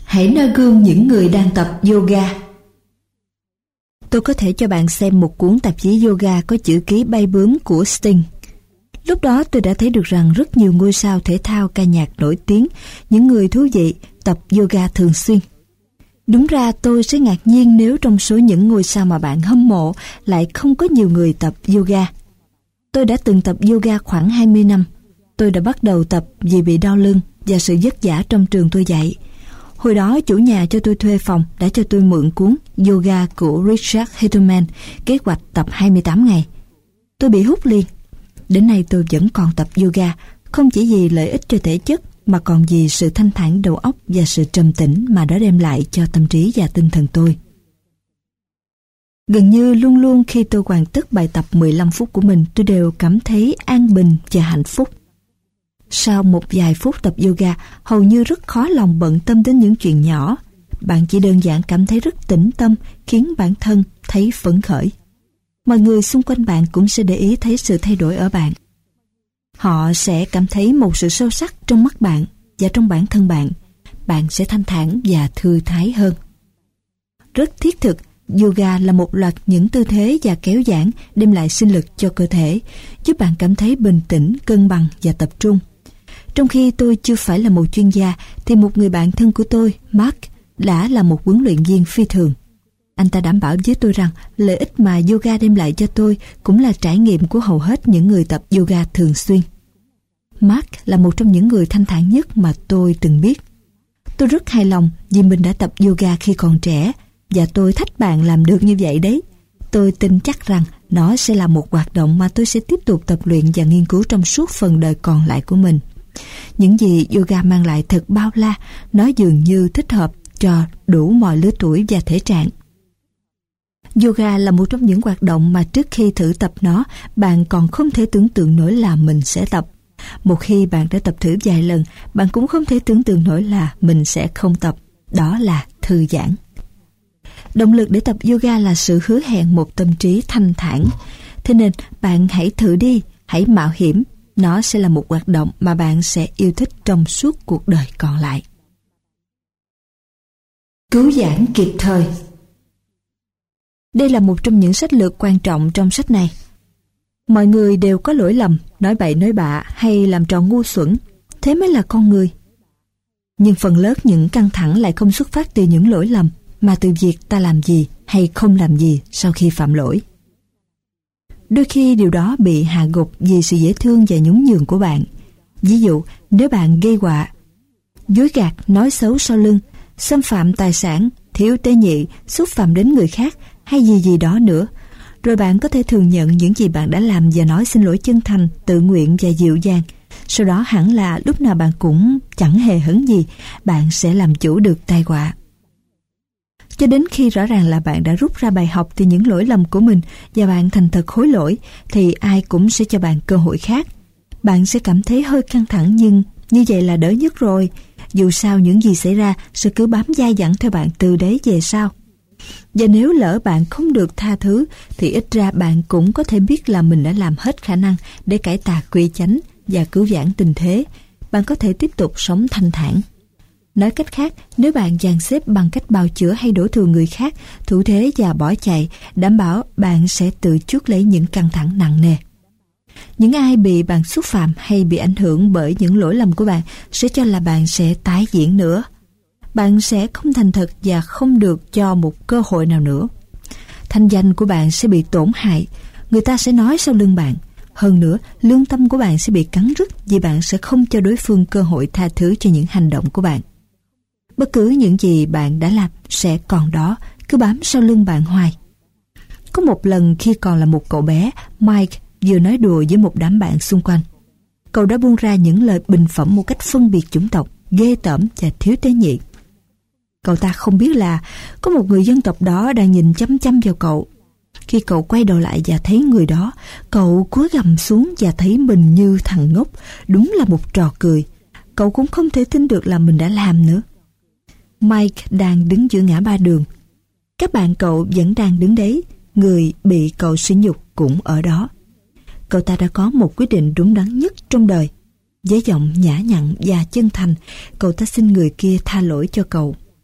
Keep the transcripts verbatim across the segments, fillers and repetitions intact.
Hãy noi gương những người đang tập yoga. Tôi có thể cho bạn xem một cuốn tạp chí yoga có chữ ký bay bướm của Sting. Lúc đó tôi đã thấy được rằng rất nhiều ngôi sao thể thao ca nhạc nổi tiếng, những người thú vị, tập yoga thường xuyên. Đúng ra tôi sẽ ngạc nhiên nếu trong số những ngôi sao mà bạn hâm mộ lại không có nhiều người tập yoga. Tôi đã từng tập yoga khoảng hai mươi năm. Tôi đã bắt đầu tập vì bị đau lưng và sự vất vả trong trường tôi dạy. Hồi đó chủ nhà cho tôi thuê phòng đã cho tôi mượn cuốn Yoga của Richard Hitterman, kế hoạch tập hai mươi tám ngày. Tôi bị hút liền. Đến nay tôi vẫn còn tập yoga, không chỉ vì lợi ích cho thể chất mà còn vì sự thanh thản đầu óc và sự trầm tĩnh mà nó đem lại cho tâm trí và tinh thần tôi. Gần như luôn luôn khi tôi hoàn tất bài tập mười lăm phút của mình, tôi đều cảm thấy an bình và hạnh phúc. Sau một vài phút tập yoga, hầu như rất khó lòng bận tâm đến những chuyện nhỏ. Bạn chỉ đơn giản cảm thấy rất tĩnh tâm, khiến bản thân thấy phấn khởi. Mọi người xung quanh bạn cũng sẽ để ý thấy sự thay đổi ở bạn. Họ sẽ cảm thấy một sự sâu sắc trong mắt bạn và trong bản thân bạn. Bạn sẽ thanh thản và thư thái hơn. Rất thiết thực, yoga là một loạt những tư thế và kéo giãn đem lại sinh lực cho cơ thể, giúp bạn cảm thấy bình tĩnh, cân bằng và tập trung. Trong khi tôi chưa phải là một chuyên gia, thì một người bạn thân của tôi, Mark, đã là một huấn luyện viên phi thường. Anh ta đảm bảo với tôi rằng lợi ích mà yoga đem lại cho tôi cũng là trải nghiệm của hầu hết những người tập yoga thường xuyên. Mark là một trong những người thanh thản nhất mà tôi từng biết. Tôi rất hài lòng vì mình đã tập yoga khi còn trẻ, và tôi thách bạn làm được như vậy đấy. Tôi tin chắc rằng nó sẽ là một hoạt động mà tôi sẽ tiếp tục tập luyện và nghiên cứu trong suốt phần đời còn lại của mình. Những gì yoga mang lại thật bao la, nó dường như thích hợp cho đủ mọi lứa tuổi và thể trạng. Yoga là một trong những hoạt động mà trước khi thử tập nó, bạn còn không thể tưởng tượng nổi là mình sẽ tập. Một khi bạn đã tập thử vài lần, bạn cũng không thể tưởng tượng nổi là mình sẽ không tập. Đó là thư giãn. Động lực để tập yoga là sự hứa hẹn một tâm trí thanh thản. Thế nên bạn hãy thử đi, hãy mạo hiểm. Nó sẽ là một hoạt động mà bạn sẽ yêu thích trong suốt cuộc đời còn lại. Cứu vãn kịp thời. Đây là một trong những sách lược quan trọng trong sách này. Mọi người đều có lỗi lầm, nói bậy nói bạ hay làm trò ngu xuẩn. Thế mới là con người. Nhưng phần lớn những căng thẳng lại không xuất phát từ những lỗi lầm, mà từ việc ta làm gì hay không làm gì sau khi phạm lỗi. Đôi khi điều đó bị hạ gục vì sự dễ thương và nhún nhường của bạn. Ví dụ, nếu bạn gây họa, dối gạt, nói xấu sau lưng, xâm phạm tài sản, thiếu tế nhị, xúc phạm đến người khác hay gì gì đó nữa, rồi bạn có thể thừa nhận những gì bạn đã làm và nói xin lỗi chân thành, tự nguyện và dịu dàng. Sau đó hẳn là lúc nào bạn cũng chẳng hề hấn gì, bạn sẽ làm chủ được tai họa. Cho đến khi rõ ràng là bạn đã rút ra bài học từ những lỗi lầm của mình và bạn thành thật hối lỗi, thì ai cũng sẽ cho bạn cơ hội khác. Bạn sẽ cảm thấy hơi căng thẳng, nhưng như vậy là đỡ nhất rồi. Dù sao những gì xảy ra sẽ cứ bám dai dẳng theo bạn từ đấy về sau. Và nếu lỡ bạn không được tha thứ, thì ít ra bạn cũng có thể biết là mình đã làm hết khả năng để cải tà quy chánh và cứu vãn tình thế. Bạn có thể tiếp tục sống thanh thản. Nói cách khác, nếu bạn dàn xếp bằng cách bào chữa hay đổ thừa người khác, thủ thế và bỏ chạy, đảm bảo bạn sẽ tự chuốc lấy những căng thẳng nặng nề. Những ai bị bạn xúc phạm hay bị ảnh hưởng bởi những lỗi lầm của bạn sẽ cho là bạn sẽ tái diễn nữa. Bạn sẽ không thành thật và không được cho một cơ hội nào nữa. Thanh danh của bạn sẽ bị tổn hại. Người ta sẽ nói sau lưng bạn. Hơn nữa, lương tâm của bạn sẽ bị cắn rứt vì bạn sẽ không cho đối phương cơ hội tha thứ cho những hành động của bạn. Bất cứ những gì bạn đã làm sẽ còn đó, cứ bám sau lưng bạn hoài. Có một lần khi còn là một cậu bé, Mike vừa nói đùa với một đám bạn xung quanh. Cậu đã buông ra những lời bình phẩm một cách phân biệt chủng tộc, ghê tởm và thiếu tế nhị. Cậu ta không biết là có một người dân tộc đó đang nhìn chăm chăm vào cậu. Khi cậu quay đầu lại và thấy người đó, cậu cúi gằm xuống và thấy mình như thằng ngốc. Đúng là một trò cười. Cậu cũng không thể tin được là mình đã làm nữa. Mike đang đứng giữa ngã ba đường. Các bạn cậu vẫn đang đứng đấy. Người bị cậu sỉ nhục cũng ở đó. Cậu ta đã có một quyết định đúng đắn nhất trong đời. Với giọng nhã nhặn và chân thành, cậu ta xin người kia tha lỗi cho cậu.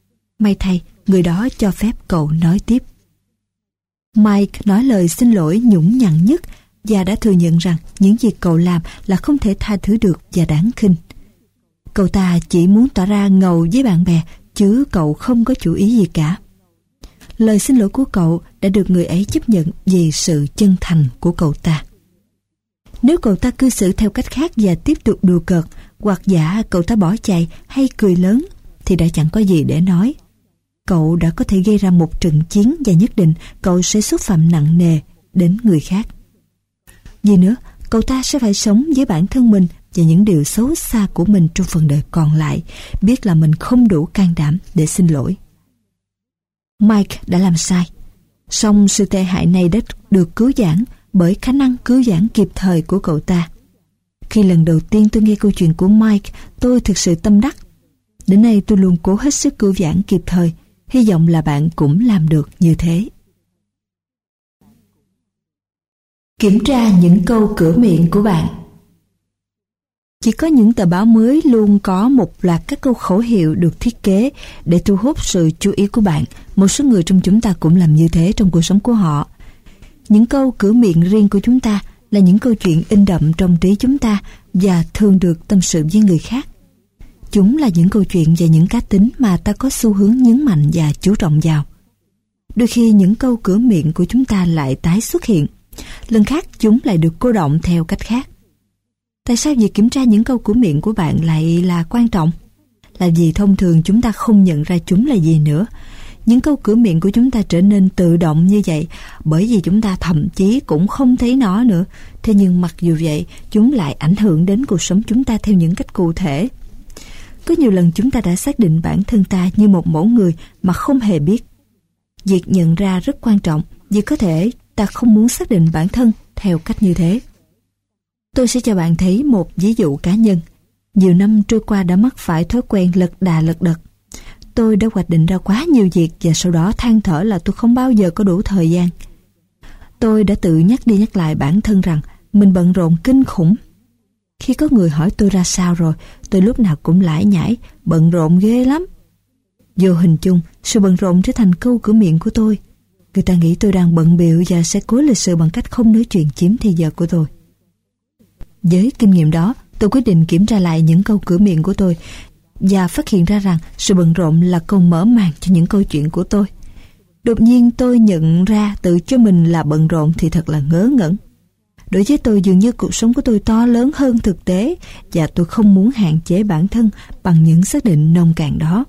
May thay, người đó cho phép cậu nói tiếp. Mike nói lời xin lỗi nhũng nhặn nhất và đã thừa nhận rằng những gì cậu làm là không thể tha thứ được và đáng khinh. Cậu ta chỉ muốn tỏ ra ngầu với bạn bè, chứ cậu không có chủ ý gì cả. Lời xin lỗi của cậu đã được người ấy chấp nhận vì sự chân thành của cậu ta. Nếu cậu ta cư xử theo cách khác và tiếp tục đùa cợt, hoặc giả cậu ta bỏ chạy hay cười lớn, thì đã chẳng có gì để nói. Cậu đã có thể gây ra một trận chiến và nhất định cậu sẽ xúc phạm nặng nề đến người khác. Gì nữa, cậu ta sẽ phải sống với bản thân mình và những điều xấu xa của mình trong phần đời còn lại, biết là mình không đủ can đảm để xin lỗi. Mike đã làm sai, song sự tệ hại này đã được cứu vãn bởi khả năng cứu vãn kịp thời của cậu ta. Khi lần đầu tiên tôi nghe câu chuyện của Mike, tôi thực sự tâm đắc. Đến nay tôi luôn cố hết sức cứu vãn kịp thời, hy vọng là bạn cũng làm được như thế. Kiểm tra những câu cửa miệng của bạn. Chỉ có những tờ báo mới luôn có một loạt các câu khẩu hiệu được thiết kế để thu hút sự chú ý của bạn. Một số người trong chúng ta cũng làm như thế trong cuộc sống của họ. Những câu cửa miệng riêng của chúng ta là những câu chuyện in đậm trong trí chúng ta và thường được tâm sự với người khác. Chúng là những câu chuyện về những cá tính mà ta có xu hướng nhấn mạnh và chú trọng vào. Đôi khi những câu cửa miệng của chúng ta lại tái xuất hiện, lần khác chúng lại được cô đọng theo cách khác. Tại sao việc kiểm tra những câu cửa miệng của bạn lại là quan trọng? Là vì thông thường chúng ta không nhận ra chúng là gì nữa. Những câu cửa miệng của chúng ta trở nên tự động như vậy bởi vì chúng ta thậm chí cũng không thấy nó nữa. Thế nhưng mặc dù vậy, chúng lại ảnh hưởng đến cuộc sống chúng ta theo những cách cụ thể. Có nhiều lần chúng ta đã xác định bản thân ta như một mẫu người mà không hề biết. Việc nhận ra rất quan trọng vì có thể ta không muốn xác định bản thân theo cách như thế. Tôi sẽ cho bạn thấy một ví dụ cá nhân. Nhiều năm trôi qua đã mắc phải thói quen lật đà lật đật. Tôi đã hoạch định ra quá nhiều việc và sau đó than thở là tôi không bao giờ có đủ thời gian. Tôi đã tự nhắc đi nhắc lại bản thân rằng mình bận rộn kinh khủng. Khi có người hỏi tôi ra sao rồi, tôi lúc nào cũng lải nhải, bận rộn ghê lắm. Vô hình chung, sự bận rộn trở thành câu cửa miệng của tôi. Người ta nghĩ tôi đang bận bịu và sẽ cố lịch sự bằng cách không nói chuyện chiếm thời giờ của tôi. Với kinh nghiệm đó, tôi quyết định kiểm tra lại những câu cửa miệng của tôi và phát hiện ra rằng sự bận rộn là câu mở màn cho những câu chuyện của tôi. Đột nhiên tôi nhận ra tự cho mình là bận rộn thì thật là ngớ ngẩn. Đối với tôi dường như cuộc sống của tôi to lớn hơn thực tế và tôi không muốn hạn chế bản thân bằng những xác định nông cạn đó.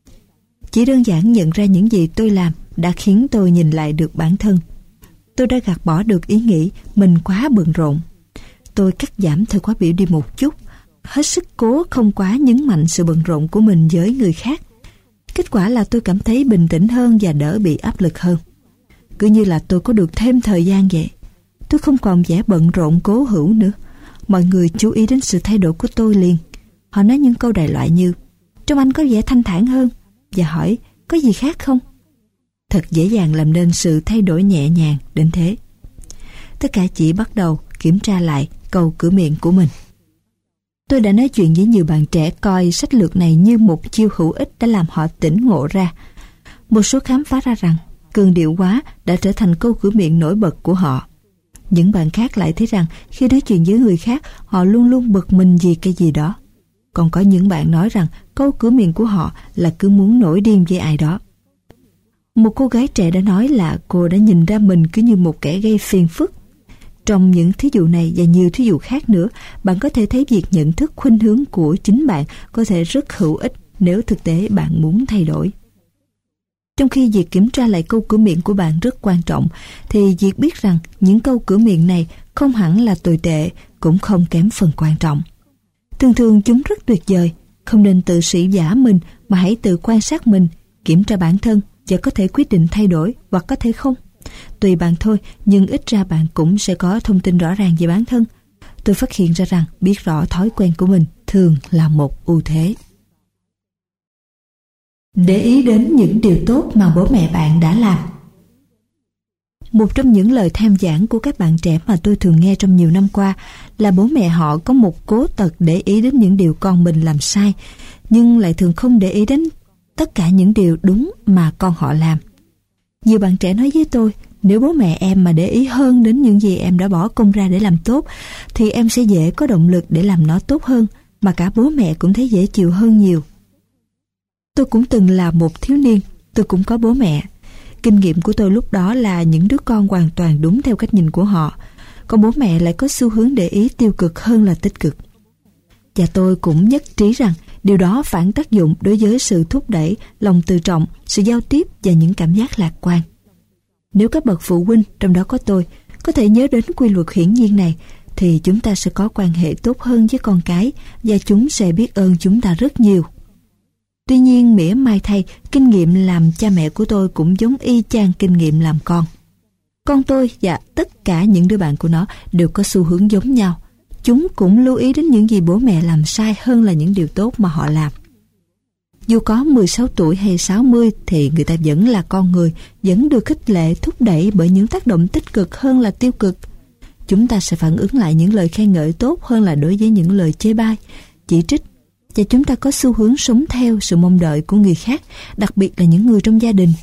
Chỉ đơn giản nhận ra những gì tôi làm đã khiến tôi nhìn lại được bản thân. Tôi đã gạt bỏ được ý nghĩ mình quá bận rộn. Tôi cắt giảm thời khóa biểu đi một chút, hết sức cố không quá nhấn mạnh sự bận rộn của mình với người khác. Kết quả là tôi cảm thấy bình tĩnh hơn và đỡ bị áp lực hơn. Cứ như là tôi có được thêm thời gian vậy. Tôi không còn vẻ bận rộn cố hữu nữa. Mọi người chú ý đến sự thay đổi của tôi liền. Họ nói những câu đại loại như: trông anh có vẻ thanh thản hơn, và hỏi có gì khác không. Thật dễ dàng làm nên sự thay đổi nhẹ nhàng đến thế. Tất cả chỉ bắt đầu kiểm tra lại câu cửa miệng của mình. Tôi đã nói chuyện với nhiều bạn trẻ coi sách lược này như một chiêu hữu ích đã làm họ tỉnh ngộ ra. Một số khám phá ra rằng cường điệu quá đã trở thành câu cửa miệng nổi bật của họ. Những bạn khác lại thấy rằng khi nói chuyện với người khác, họ luôn luôn bực mình vì cái gì đó. Còn có những bạn nói rằng câu cửa miệng của họ là cứ muốn nổi điên với ai đó. Một cô gái trẻ đã nói là cô đã nhìn ra mình cứ như một kẻ gây phiền phức. Trong những thí dụ này và nhiều thí dụ khác nữa, bạn có thể thấy việc nhận thức khuynh hướng của chính bạn có thể rất hữu ích nếu thực tế bạn muốn thay đổi. Trong khi việc kiểm tra lại câu cửa miệng của bạn rất quan trọng, thì việc biết rằng những câu cửa miệng này không hẳn là tồi tệ, cũng không kém phần quan trọng. Thường thường chúng rất tuyệt vời. Không nên tự sĩ giả mình, mà hãy tự quan sát mình, kiểm tra bản thân và có thể quyết định thay đổi hoặc có thể không. Tùy bạn thôi, nhưng ít ra bạn cũng sẽ có thông tin rõ ràng về bản thân. Tôi phát hiện ra rằng biết rõ thói quen của mình thường là một ưu thế. Để ý đến những điều tốt mà bố mẹ bạn đã làm. Một trong những lời tham giảng của các bạn trẻ mà tôi thường nghe trong nhiều năm qua là bố mẹ họ có một cố tật để ý đến những điều con mình làm sai, nhưng lại thường không để ý đến tất cả những điều đúng mà con họ làm. Nhiều bạn trẻ nói với tôi, nếu bố mẹ em mà để ý hơn đến những gì em đã bỏ công ra để làm tốt, thì em sẽ dễ có động lực để làm nó tốt hơn, mà cả bố mẹ cũng thấy dễ chịu hơn nhiều. Tôi cũng từng là một thiếu niên, tôi cũng có bố mẹ. Kinh nghiệm của tôi lúc đó là những đứa con hoàn toàn đúng theo cách nhìn của họ, còn bố mẹ lại có xu hướng để ý tiêu cực hơn là tích cực. Và tôi cũng nhất trí rằng điều đó phản tác dụng đối với sự thúc đẩy, lòng tự trọng, sự giao tiếp và những cảm giác lạc quan. Nếu các bậc phụ huynh, trong đó có tôi, có thể nhớ đến quy luật hiển nhiên này, thì chúng ta sẽ có quan hệ tốt hơn với con cái và chúng sẽ biết ơn chúng ta rất nhiều. Tuy nhiên, mỉa mai thay, kinh nghiệm làm cha mẹ của tôi cũng giống y chang kinh nghiệm làm con. Con tôi và tất cả những đứa bạn của nó đều có xu hướng giống nhau. Chúng cũng lưu ý đến những gì bố mẹ làm sai hơn là những điều tốt mà họ làm. Dù có mười sáu tuổi hay sáu mươi thì người ta vẫn là con người, vẫn được khích lệ thúc đẩy bởi những tác động tích cực hơn là tiêu cực. Chúng ta sẽ phản ứng lại những lời khen ngợi tốt hơn là đối với những lời chê bai, chỉ trích, và chúng ta có xu hướng sống theo sự mong đợi của người khác, đặc biệt là những người trong gia đình.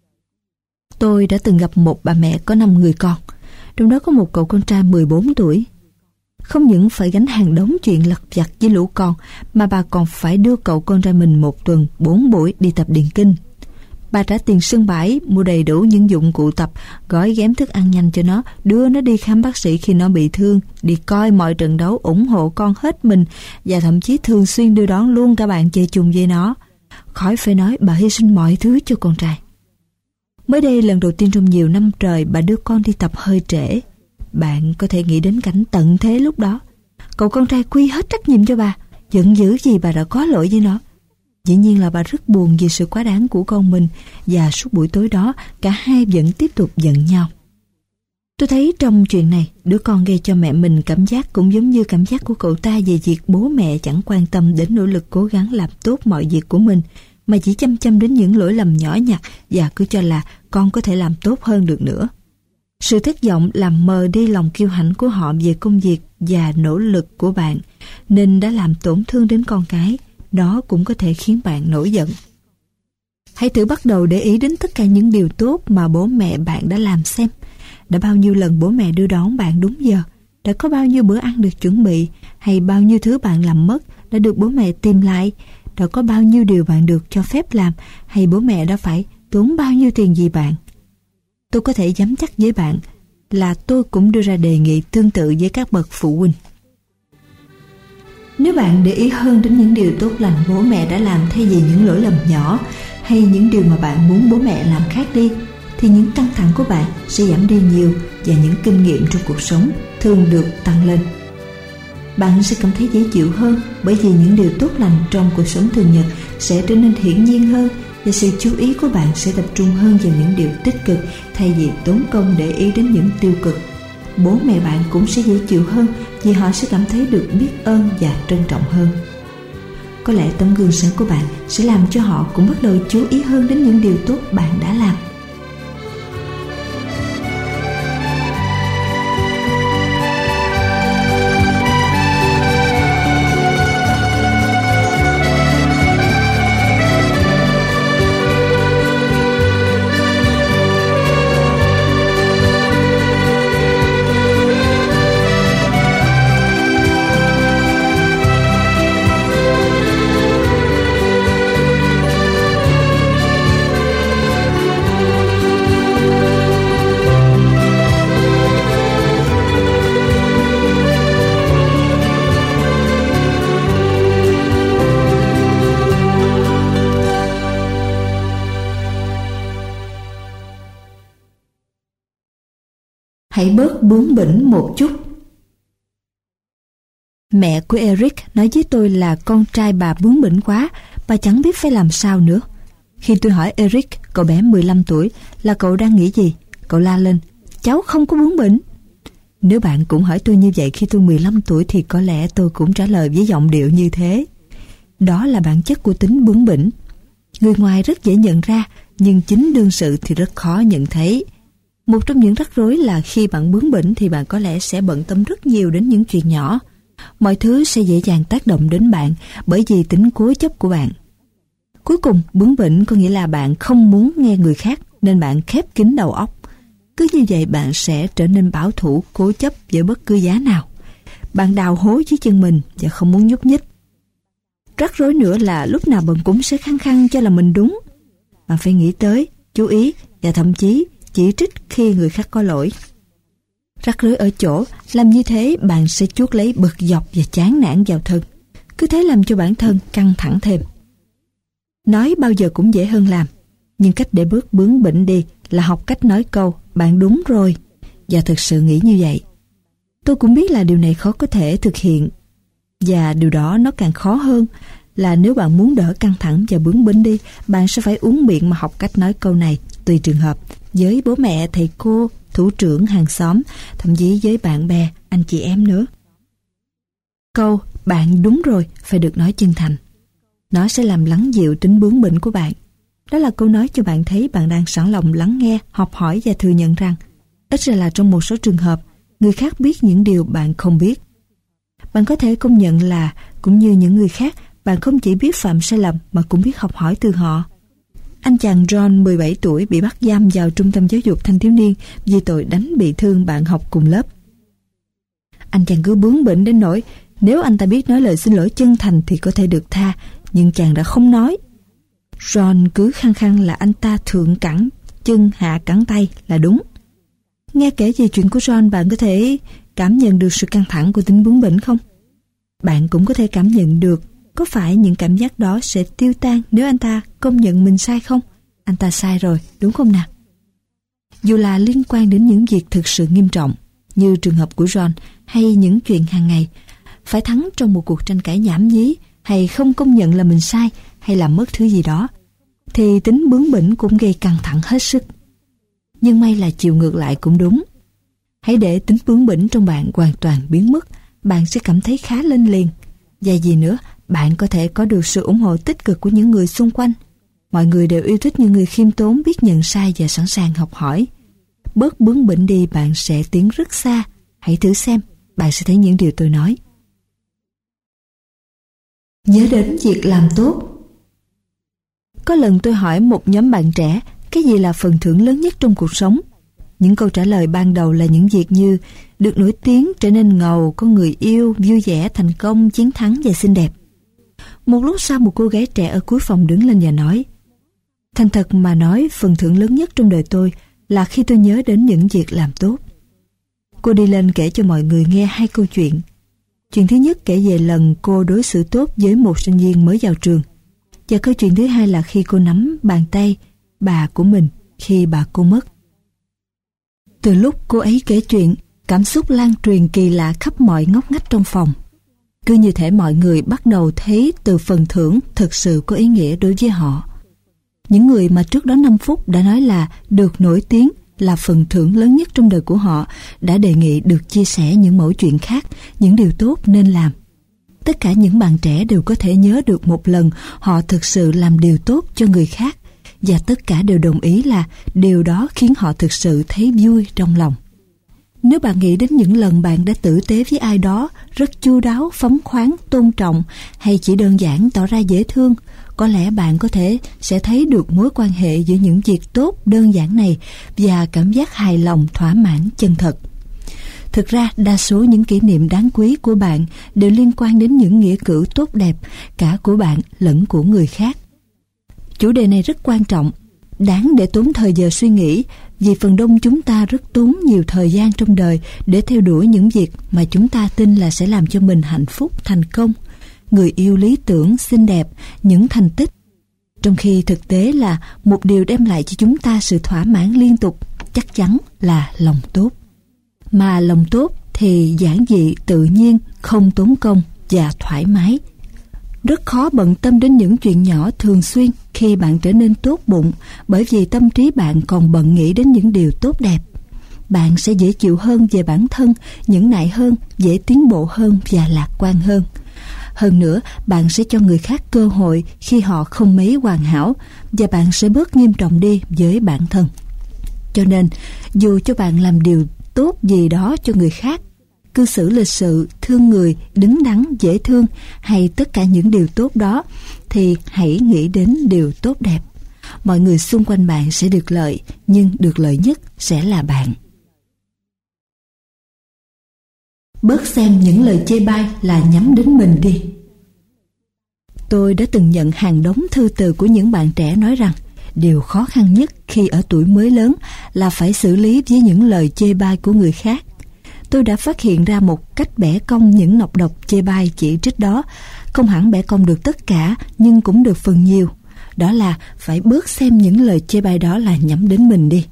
Tôi đã từng gặp một bà mẹ có năm người con, trong đó có một cậu con trai mười bốn tuổi. Không những phải gánh hàng đống chuyện lặt vặt với lũ con, mà bà còn phải đưa cậu con trai mình một tuần bốn buổi đi tập điền kinh. Bà trả tiền sân bãi, mua đầy đủ những dụng cụ tập, gói ghém thức ăn nhanh cho nó, đưa nó đi khám bác sĩ khi nó bị thương, đi coi mọi trận đấu, ủng hộ con hết mình, và thậm chí thường xuyên đưa đón luôn cả bạn chơi chung với nó. Khỏi phải nói, bà hy sinh mọi thứ cho con trai. Mới đây, lần đầu tiên trong nhiều năm trời, bà đưa con đi tập hơi trễ. Bạn có thể nghĩ đến cảnh tận thế lúc đó. Cậu con trai quy hết trách nhiệm cho bà, giận dữ gì bà đã có lỗi với nó. Dĩ nhiên là bà rất buồn vì sự quá đáng của con mình, và suốt buổi tối đó cả hai vẫn tiếp tục giận nhau. Tôi thấy trong chuyện này, đứa con gây cho mẹ mình cảm giác cũng giống như cảm giác của cậu ta về việc bố mẹ chẳng quan tâm đến nỗ lực cố gắng làm tốt mọi việc của mình, mà chỉ chăm chăm đến những lỗi lầm nhỏ nhặt và cứ cho là con có thể làm tốt hơn được nữa. Sự thất vọng làm mờ đi lòng kiêu hãnh của họ về công việc và nỗ lực của bạn, nên đã làm tổn thương đến con cái. Đó cũng có thể khiến bạn nổi giận. Hãy thử bắt đầu để ý đến tất cả những điều tốt mà bố mẹ bạn đã làm xem. Đã bao nhiêu lần bố mẹ đưa đón bạn đúng giờ? Đã có bao nhiêu bữa ăn được chuẩn bị? Hay bao nhiêu thứ bạn làm mất đã được bố mẹ tìm lại? Đã có bao nhiêu điều bạn được cho phép làm? Hay bố mẹ đã phải tốn bao nhiêu tiền vì bạn? Tôi có thể dám chắc với bạn là tôi cũng đưa ra đề nghị tương tự với các bậc phụ huynh. Nếu bạn để ý hơn đến những điều tốt lành bố mẹ đã làm thay vì những lỗi lầm nhỏ hay những điều mà bạn muốn bố mẹ làm khác đi, thì những căng thẳng của bạn sẽ giảm đi nhiều và những kinh nghiệm trong cuộc sống thường được tăng lên. Bạn sẽ cảm thấy dễ chịu hơn bởi vì những điều tốt lành trong cuộc sống thường nhật sẽ trở nên hiển nhiên hơn, và sự chú ý của bạn sẽ tập trung hơn vào những điều tích cực thay vì tốn công để ý đến những tiêu cực. Bố mẹ bạn cũng sẽ dễ chịu hơn vì họ sẽ cảm thấy được biết ơn và trân trọng hơn. Có lẽ tấm gương sáng của bạn sẽ làm cho họ cũng bắt đầu chú ý hơn đến những điều tốt bạn đã làm. Hãy bớt bướng bỉnh một chút. Mẹ của Eric nói với tôi là con trai bà bướng bỉnh quá, bà chẳng biết phải làm sao nữa. Khi tôi hỏi Eric, cậu bé mười lăm tuổi, là cậu đang nghĩ gì, cậu la lên, cháu không có bướng bỉnh. Nếu bạn cũng hỏi tôi như vậy khi tôi mười lăm tuổi thì có lẽ tôi cũng trả lời với giọng điệu như thế. Đó là bản chất của tính bướng bỉnh. Người ngoài rất dễ nhận ra, nhưng chính đương sự thì rất khó nhận thấy. Một trong những rắc rối là khi bạn bướng bỉnh thì bạn có lẽ sẽ bận tâm rất nhiều đến những chuyện nhỏ. Mọi thứ sẽ dễ dàng tác động đến bạn bởi vì tính cố chấp của bạn. Cuối cùng, bướng bỉnh có nghĩa là bạn không muốn nghe người khác nên bạn khép kín đầu óc. Cứ như vậy bạn sẽ trở nên bảo thủ, cố chấp với bất cứ giá nào. Bạn đào hố dưới chân mình và không muốn nhúc nhích. Rắc rối nữa là lúc nào bạn cũng sẽ khăng khăng cho là mình đúng. Bạn phải nghĩ tới, chú ý và thậm chí chỉ trích khi người khác có lỗi. Rắc rối ở chỗ, làm như thế bạn sẽ chuốc lấy bực dọc và chán nản vào thân. Cứ thế làm cho bản thân căng thẳng thêm. Nói bao giờ cũng dễ hơn làm. Nhưng cách để bớt bướng bỉnh đi là học cách nói câu bạn đúng rồi, và thực sự nghĩ như vậy. Tôi cũng biết là điều này khó có thể thực hiện, và điều đó nó càng khó hơn là nếu bạn muốn đỡ căng thẳng và bướng bỉnh đi, bạn sẽ phải uống miệng mà học cách nói câu này tùy trường hợp, với bố mẹ, thầy cô, thủ trưởng, hàng xóm, thậm chí với bạn bè, anh chị em nữa. Câu bạn đúng rồi phải được nói chân thành. Nó sẽ làm lắng dịu tính bướng bỉnh của bạn. Đó là câu nói cho bạn thấy bạn đang sẵn lòng lắng nghe, học hỏi và thừa nhận rằng ít ra là trong một số trường hợp, người khác biết những điều bạn không biết. Bạn có thể công nhận là cũng như những người khác, bạn không chỉ biết phạm sai lầm mà cũng biết học hỏi từ họ. Anh chàng John mười bảy tuổi bị bắt giam vào trung tâm giáo dục thanh thiếu niên vì tội đánh bị thương bạn học cùng lớp. Anh chàng cứ bướng bỉnh đến nỗi nếu anh ta biết nói lời xin lỗi chân thành thì có thể được tha, nhưng chàng đã không nói. John cứ khăng khăng là anh ta thượng cẳng chân hạ cẳng tay là đúng. Nghe kể về chuyện của John, bạn có thể cảm nhận được sự căng thẳng của tính bướng bỉnh không? Bạn cũng có thể cảm nhận được có phải những cảm giác đó sẽ tiêu tan nếu anh ta công nhận mình sai không? Anh ta sai rồi, đúng không nào? Dù là liên quan đến những việc thực sự nghiêm trọng, như trường hợp của John, hay những chuyện hàng ngày, phải thắng trong một cuộc tranh cãi nhảm nhí, hay không công nhận là mình sai, hay làm mất thứ gì đó, thì tính bướng bỉnh cũng gây căng thẳng hết sức. Nhưng may là chiều ngược lại cũng đúng. Hãy để tính bướng bỉnh trong bạn hoàn toàn biến mất, bạn sẽ cảm thấy khá lên liền. Và gì nữa, bạn có thể có được sự ủng hộ tích cực của những người xung quanh. Mọi người đều yêu thích những người khiêm tốn, biết nhận sai và sẵn sàng học hỏi. Bớt bướng bỉnh đi, bạn sẽ tiến rất xa. Hãy thử xem, bạn sẽ thấy những điều tôi nói. Nhớ đến việc làm tốt. Có lần tôi hỏi một nhóm bạn trẻ cái gì là phần thưởng lớn nhất trong cuộc sống. Những câu trả lời ban đầu là những việc như được nổi tiếng, trở nên ngầu, có người yêu, vui vẻ, thành công, chiến thắng và xinh đẹp. Một lúc sau, một cô gái trẻ ở cuối phòng đứng lên và nói: thành thật mà nói, phần thưởng lớn nhất trong đời tôi là khi tôi nhớ đến những việc làm tốt. Cô đi lên kể cho mọi người nghe hai câu chuyện. Chuyện thứ nhất kể về lần cô đối xử tốt với một sinh viên mới vào trường. Và câu chuyện thứ hai là khi cô nắm bàn tay bà của mình khi bà cô mất. Từ lúc cô ấy kể chuyện, cảm xúc lan truyền kỳ lạ khắp mọi ngóc ngách trong phòng. Cứ như thể mọi người bắt đầu thấy từ phần thưởng thực sự có ý nghĩa đối với họ. Những người mà trước đó năm phút đã nói là được nổi tiếng là phần thưởng lớn nhất trong đời của họ đã đề nghị được chia sẻ những mẩu chuyện khác, những điều tốt nên làm. Tất cả những bạn trẻ đều có thể nhớ được một lần họ thực sự làm điều tốt cho người khác, và tất cả đều đồng ý là điều đó khiến họ thực sự thấy vui trong lòng. Nếu bạn nghĩ đến những lần bạn đã tử tế với ai đó, rất chu đáo, phóng khoáng, tôn trọng, hay chỉ đơn giản tỏ ra dễ thương, có lẽ bạn có thể sẽ thấy được mối quan hệ giữa những việc tốt đơn giản này và cảm giác hài lòng, thỏa mãn chân thật. Thực ra, đa số những kỷ niệm đáng quý của bạn đều liên quan đến những nghĩa cử tốt đẹp, cả của bạn lẫn của người khác. Chủ đề này rất quan trọng, đáng để tốn thời giờ suy nghĩ, vì phần đông chúng ta rất tốn nhiều thời gian trong đời để theo đuổi những việc mà chúng ta tin là sẽ làm cho mình hạnh phúc, thành công, người yêu lý tưởng, xinh đẹp, những thành tích. Trong khi thực tế là một điều đem lại cho chúng ta sự thỏa mãn liên tục, chắc chắn là lòng tốt. Mà lòng tốt thì giản dị, tự nhiên, không tốn công và thoải mái. Rất khó bận tâm đến những chuyện nhỏ thường xuyên khi bạn trở nên tốt bụng, bởi vì tâm trí bạn còn bận nghĩ đến những điều tốt đẹp. Bạn sẽ dễ chịu hơn về bản thân, nhẫn nại hơn, dễ tiến bộ hơn và lạc quan hơn. Hơn nữa, bạn sẽ cho người khác cơ hội khi họ không mấy hoàn hảo, và bạn sẽ bớt nghiêm trọng đi với bản thân. Cho nên, dù cho bạn làm điều tốt gì đó cho người khác, cư xử lịch sự, thương người, đứng đắn, dễ thương, hay tất cả những điều tốt đó, thì hãy nghĩ đến điều tốt đẹp. Mọi người xung quanh bạn sẽ được lợi, nhưng được lợi nhất sẽ là bạn. Bớt xem những lời chê bai là nhắm đến mình đi. Tôi đã từng nhận hàng đống thư từ của những bạn trẻ nói rằng điều khó khăn nhất khi ở tuổi mới lớn là phải xử lý với những lời chê bai của người khác. Tôi đã phát hiện ra một cách bẻ cong những nọc độc chê bai chỉ trích đó. Không hẳn bẻ cong được tất cả, nhưng cũng được phần nhiều. Đó là phải bớt xem những lời chê bai đó là nhắm đến mình đi.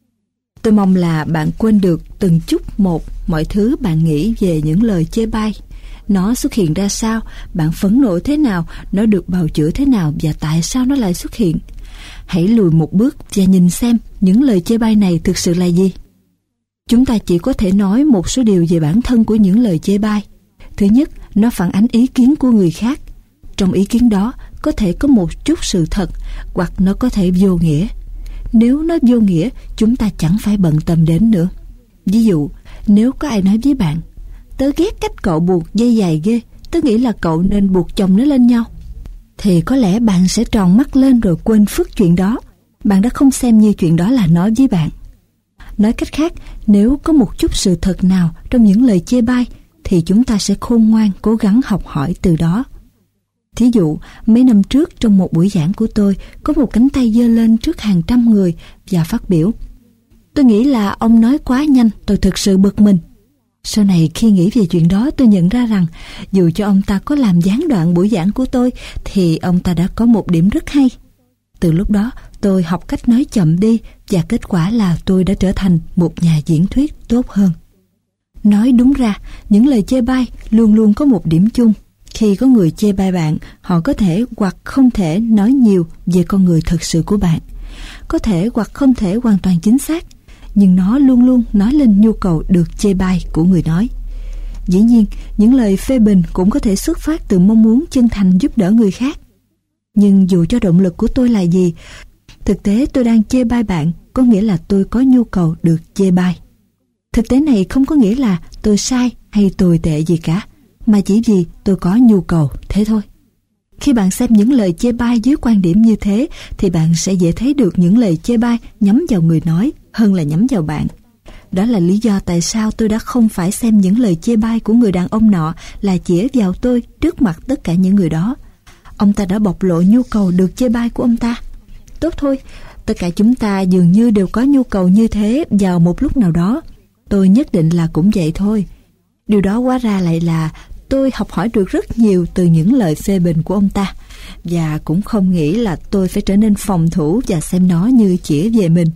Tôi mong là bạn quên được từng chút một mọi thứ bạn nghĩ về những lời chê bai. Nó xuất hiện ra sao, bạn phẫn nộ thế nào, nó được bào chữa thế nào và tại sao nó lại xuất hiện. Hãy lùi một bước và nhìn xem những lời chê bai này thực sự là gì. Chúng ta chỉ có thể nói một số điều về bản thân của những lời chê bai. Thứ nhất, nó phản ánh ý kiến của người khác. Trong ý kiến đó có thể có một chút sự thật, hoặc nó có thể vô nghĩa. Nếu nó vô nghĩa, chúng ta chẳng phải bận tâm đến nữa. Ví dụ, nếu có ai nói với bạn: tớ ghét cách cậu buộc dây dài ghê, tớ nghĩ là cậu nên buộc chồng nó lên nhau, thì có lẽ bạn sẽ tròn mắt lên rồi quên phức chuyện đó. Bạn đã không xem như chuyện đó là nói với bạn. Nói cách khác, nếu có một chút sự thật nào trong những lời chê bai, thì chúng ta sẽ khôn ngoan cố gắng học hỏi từ đó. Thí dụ, mấy năm trước trong một buổi giảng của tôi, có một cánh tay giơ lên trước hàng trăm người và phát biểu: tôi nghĩ là ông nói quá nhanh, tôi thực sự bực mình. Sau này khi nghĩ về chuyện đó, tôi nhận ra rằng dù cho ông ta có làm gián đoạn buổi giảng của tôi, thì ông ta đã có một điểm rất hay. Từ lúc đó, tôi học cách nói chậm đi, và kết quả là tôi đã trở thành một nhà diễn thuyết tốt hơn. Nói đúng ra, những lời chê bai luôn luôn có một điểm chung. Khi có người chê bai bạn, họ có thể hoặc không thể nói nhiều về con người thật sự của bạn. Có thể hoặc không thể hoàn toàn chính xác, nhưng nó luôn luôn nói lên nhu cầu được chê bai của người nói. Dĩ nhiên, những lời phê bình cũng có thể xuất phát từ mong muốn chân thành giúp đỡ người khác. Nhưng dù cho động lực của tôi là gì, thực tế tôi đang chê bai bạn có nghĩa là tôi có nhu cầu được chê bai. Thực tế này không có nghĩa là tôi sai hay tồi tệ gì cả, mà chỉ vì tôi có nhu cầu, thế thôi. Khi bạn xem những lời chê bai dưới quan điểm như thế, thì bạn sẽ dễ thấy được những lời chê bai nhắm vào người nói hơn là nhắm vào bạn. Đó là lý do tại sao tôi đã không phải xem những lời chê bai của người đàn ông nọ là chĩa vào tôi trước mặt tất cả những người đó. Ông ta đã bộc lộ nhu cầu được chê bai của ông ta. Tốt thôi, tất cả chúng ta dường như đều có nhu cầu như thế vào một lúc nào đó. Tôi nhất định là cũng vậy thôi. Điều đó hóa ra lại là tôi học hỏi được rất nhiều từ những lời phê bình của ông ta, và cũng không nghĩ là tôi phải trở nên phòng thủ và xem nó như chĩa về mình.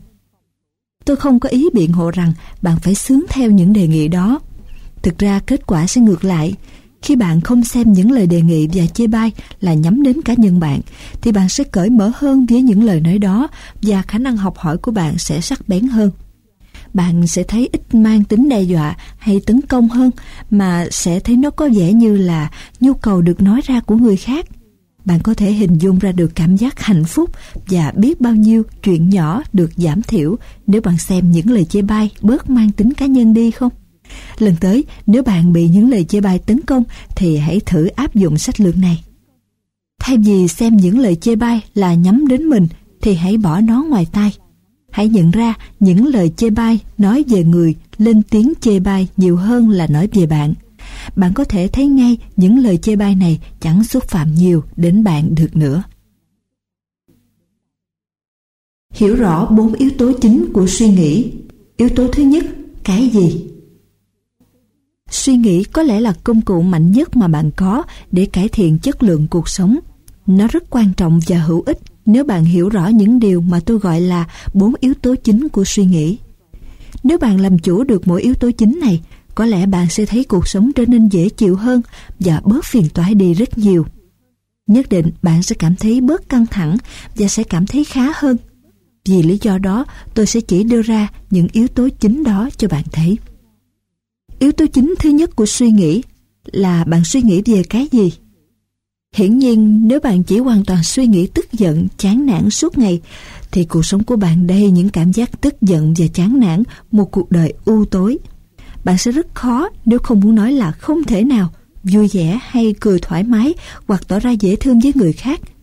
Tôi không có ý biện hộ rằng bạn phải xướng theo những đề nghị đó. Thực ra kết quả sẽ ngược lại. Khi bạn không xem những lời đề nghị và chê bai là nhắm đến cá nhân bạn, thì bạn sẽ cởi mở hơn với những lời nói đó, và khả năng học hỏi của bạn sẽ sắc bén hơn. Bạn sẽ thấy ít mang tính đe dọa hay tấn công hơn, mà sẽ thấy nó có vẻ như là nhu cầu được nói ra của người khác. Bạn có thể hình dung ra được cảm giác hạnh phúc và biết bao nhiêu chuyện nhỏ được giảm thiểu nếu bạn xem những lời chê bai bớt mang tính cá nhân đi không? Lần tới, nếu bạn bị những lời chê bai tấn công, thì hãy thử áp dụng sách lược này. Thay vì xem những lời chê bai là nhắm đến mình, thì hãy bỏ nó ngoài tai. Hãy nhận ra những lời chê bai nói về người lên tiếng chê bai nhiều hơn là nói về bạn. Bạn có thể thấy ngay những lời chê bai này chẳng xúc phạm nhiều đến bạn được nữa. Hiểu rõ bốn yếu tố chính của suy nghĩ. Yếu tố thứ nhất, cái gì? Suy nghĩ có lẽ là công cụ mạnh nhất mà bạn có để cải thiện chất lượng cuộc sống. Nó rất quan trọng và hữu ích nếu bạn hiểu rõ những điều mà tôi gọi là bốn yếu tố chính của suy nghĩ. Nếu bạn làm chủ được mỗi yếu tố chính này, có lẽ bạn sẽ thấy cuộc sống trở nên dễ chịu hơn và bớt phiền toái đi rất nhiều. Nhất định bạn sẽ cảm thấy bớt căng thẳng và sẽ cảm thấy khá hơn. Vì lý do đó, tôi sẽ chỉ đưa ra những yếu tố chính đó cho bạn thấy. Yếu tố chính thứ nhất của suy nghĩ là bạn suy nghĩ về cái gì? Hiển nhiên, nếu bạn chỉ hoàn toàn suy nghĩ tức giận, chán nản suốt ngày, thì cuộc sống của bạn đầy những cảm giác tức giận và chán nản, một cuộc đời u tối. Bạn sẽ rất khó, nếu không muốn nói là không thể nào, vui vẻ hay cười thoải mái hoặc tỏ ra dễ thương với người khác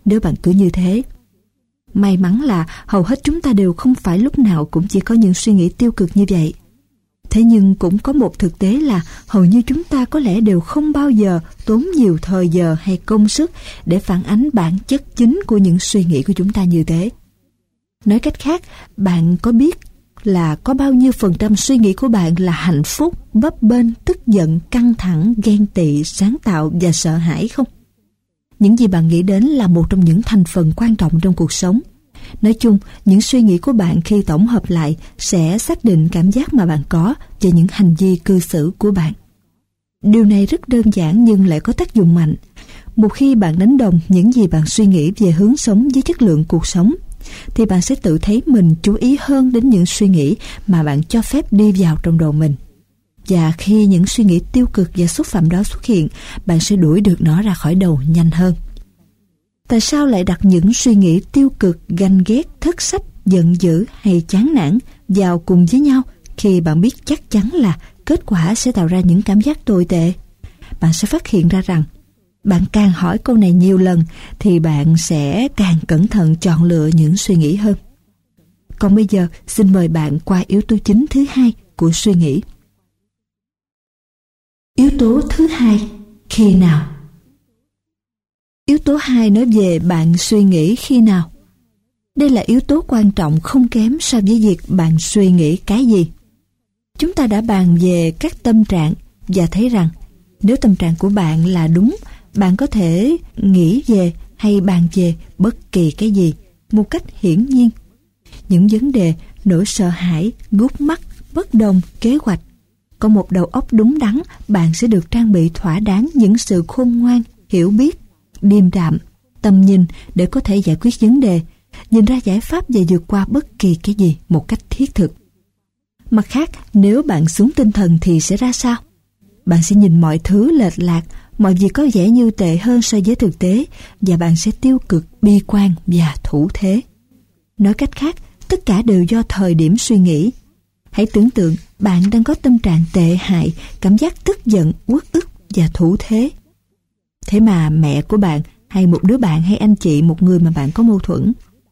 nếu bạn cứ như thế. May mắn là hầu hết chúng ta đều không phải lúc nào cũng chỉ có những suy nghĩ tiêu cực như vậy. Thế nhưng cũng có một thực tế là hầu như chúng ta có lẽ đều không bao giờ tốn nhiều thời giờ hay công sức để phản ánh bản chất chính của những suy nghĩ của chúng ta như thế. Nói cách khác, bạn có biết là có bao nhiêu phần trăm suy nghĩ của bạn là hạnh phúc, bấp bênh, tức giận, căng thẳng, ghen tị, sáng tạo và sợ hãi không? Những gì bạn nghĩ đến là một trong những thành phần quan trọng trong cuộc sống. Nói chung, những suy nghĩ của bạn khi tổng hợp lại sẽ xác định cảm giác mà bạn có và những hành vi cư xử của bạn. Điều này rất đơn giản nhưng lại có tác dụng mạnh. Một khi bạn đánh đồng những gì bạn suy nghĩ về hướng sống với chất lượng cuộc sống, thì bạn sẽ tự thấy mình chú ý hơn đến những suy nghĩ mà bạn cho phép đi vào trong đầu mình. Và khi những suy nghĩ tiêu cực và xúc phạm đó xuất hiện, bạn sẽ đuổi được nó ra khỏi đầu nhanh hơn. Tại sao lại đặt những suy nghĩ tiêu cực, ganh ghét, thất sách, giận dữ hay chán nản vào cùng với nhau khi bạn biết chắc chắn là kết quả sẽ tạo ra những cảm giác tồi tệ? Bạn sẽ phát hiện ra rằng bạn càng hỏi câu này nhiều lần thì bạn sẽ càng cẩn thận chọn lựa những suy nghĩ hơn. Còn bây giờ, xin mời bạn qua yếu tố chính thứ hai của suy nghĩ. Yếu tố thứ hai, khi nào? Yếu tố hai nói về bạn suy nghĩ khi nào. Đây là yếu tố quan trọng không kém so với việc bạn suy nghĩ cái gì. Chúng ta đã bàn về các tâm trạng và thấy rằng nếu tâm trạng của bạn là đúng, bạn có thể nghĩ về hay bàn về bất kỳ cái gì một cách hiển nhiên. Những vấn đề, nỗi sợ hãi, gút mắt, bất đồng, kế hoạch. Có một đầu óc đúng đắn, bạn sẽ được trang bị thỏa đáng những sự khôn ngoan, hiểu biết, điềm đạm, tầm nhìn để có thể giải quyết vấn đề, nhìn ra giải pháp và vượt qua bất kỳ cái gì một cách thiết thực. Mặt khác, nếu bạn xuống tinh thần thì sẽ ra sao? Bạn sẽ nhìn mọi thứ lệch lạc, mọi việc có vẻ như tệ hơn so với thực tế, và bạn sẽ tiêu cực, bi quan và thủ thế. Nói cách khác, tất cả đều do thời điểm suy nghĩ. Hãy tưởng tượng bạn đang có tâm trạng tệ hại, cảm giác tức giận, uất ức và thủ thế. Thế mà mẹ của bạn, hay một đứa bạn hay anh chị, một người mà bạn có mâu thuẫn,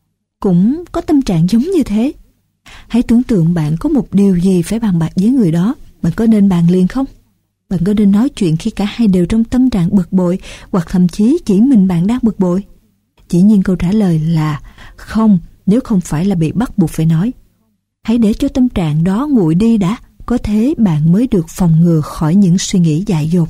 cũng có tâm trạng giống như thế. Hãy tưởng tượng bạn có một điều gì phải bàn bạc với người đó. Bạn có nên bàn liền không? Bạn có nên nói chuyện khi cả hai đều trong tâm trạng bực bội, hoặc thậm chí chỉ mình bạn đang bực bội? Dĩ nhiên câu trả lời là không, nếu không phải là bị bắt buộc phải nói. Hãy để cho tâm trạng đó nguội đi đã, có thế bạn mới được phòng ngừa khỏi những suy nghĩ dại dột.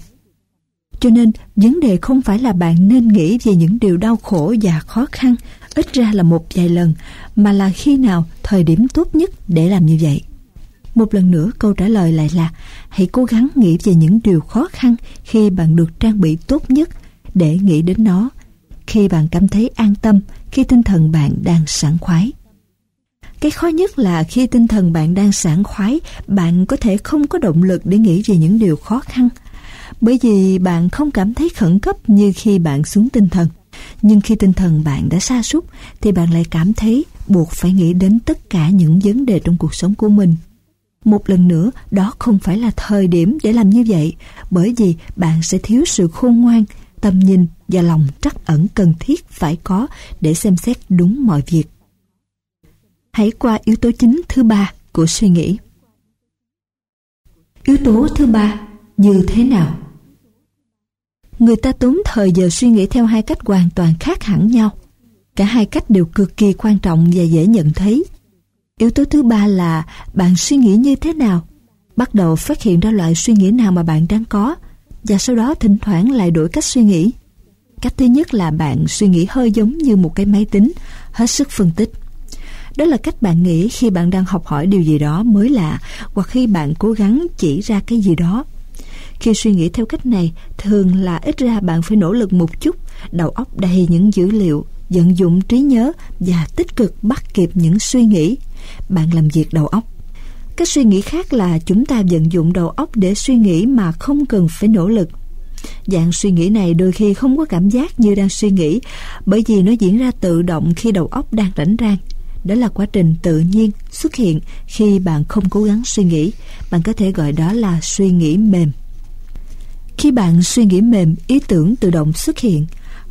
Cho nên, vấn đề không phải là bạn nên nghĩ về những điều đau khổ và khó khăn, ít ra là một vài lần, mà là khi nào thời điểm tốt nhất để làm như vậy. Một lần nữa, câu trả lời lại là hãy cố gắng nghĩ về những điều khó khăn khi bạn được trang bị tốt nhất để nghĩ đến nó, khi bạn cảm thấy an tâm, khi tinh thần bạn đang sảng khoái. Cái khó nhất là khi tinh thần bạn đang sảng khoái, bạn có thể không có động lực để nghĩ về những điều khó khăn, bởi vì bạn không cảm thấy khẩn cấp như khi bạn xuống tinh thần. Nhưng khi tinh thần bạn đã sa sút thì bạn lại cảm thấy buộc phải nghĩ đến tất cả những vấn đề trong cuộc sống của mình. Một lần nữa, đó không phải là thời điểm để làm như vậy, bởi vì bạn sẽ thiếu sự khôn ngoan, tầm nhìn và lòng trắc ẩn cần thiết phải có để xem xét đúng mọi việc. Hãy qua yếu tố chính thứ ba của suy nghĩ. Yếu tố thứ ba, như thế nào? Người ta tốn thời giờ suy nghĩ theo hai cách hoàn toàn khác hẳn nhau. Cả hai cách đều cực kỳ quan trọng và dễ nhận thấy. Yếu tố thứ ba là bạn suy nghĩ như thế nào. Bắt đầu phát hiện ra loại suy nghĩ nào mà bạn đang có, và sau đó thỉnh thoảng lại đổi cách suy nghĩ. Cách thứ nhất là bạn suy nghĩ hơi giống như một cái máy tính, hết sức phân tích. Đó là cách bạn nghĩ khi bạn đang học hỏi điều gì đó mới lạ, hoặc khi bạn cố gắng chỉ ra cái gì đó. Khi suy nghĩ theo cách này, thường là ít ra bạn phải nỗ lực một chút, đầu óc đầy những dữ liệu, vận dụng trí nhớ và tích cực bắt kịp những suy nghĩ. Bạn làm việc đầu óc. Cái suy nghĩ khác là chúng ta vận dụng đầu óc để suy nghĩ mà không cần phải nỗ lực. Dạng suy nghĩ này đôi khi không có cảm giác như đang suy nghĩ, bởi vì nó diễn ra tự động khi đầu óc đang rảnh rang. Đó là quá trình tự nhiên xuất hiện khi bạn không cố gắng suy nghĩ. Bạn có thể gọi đó là suy nghĩ mềm. Khi bạn suy nghĩ mềm, ý tưởng tự động xuất hiện.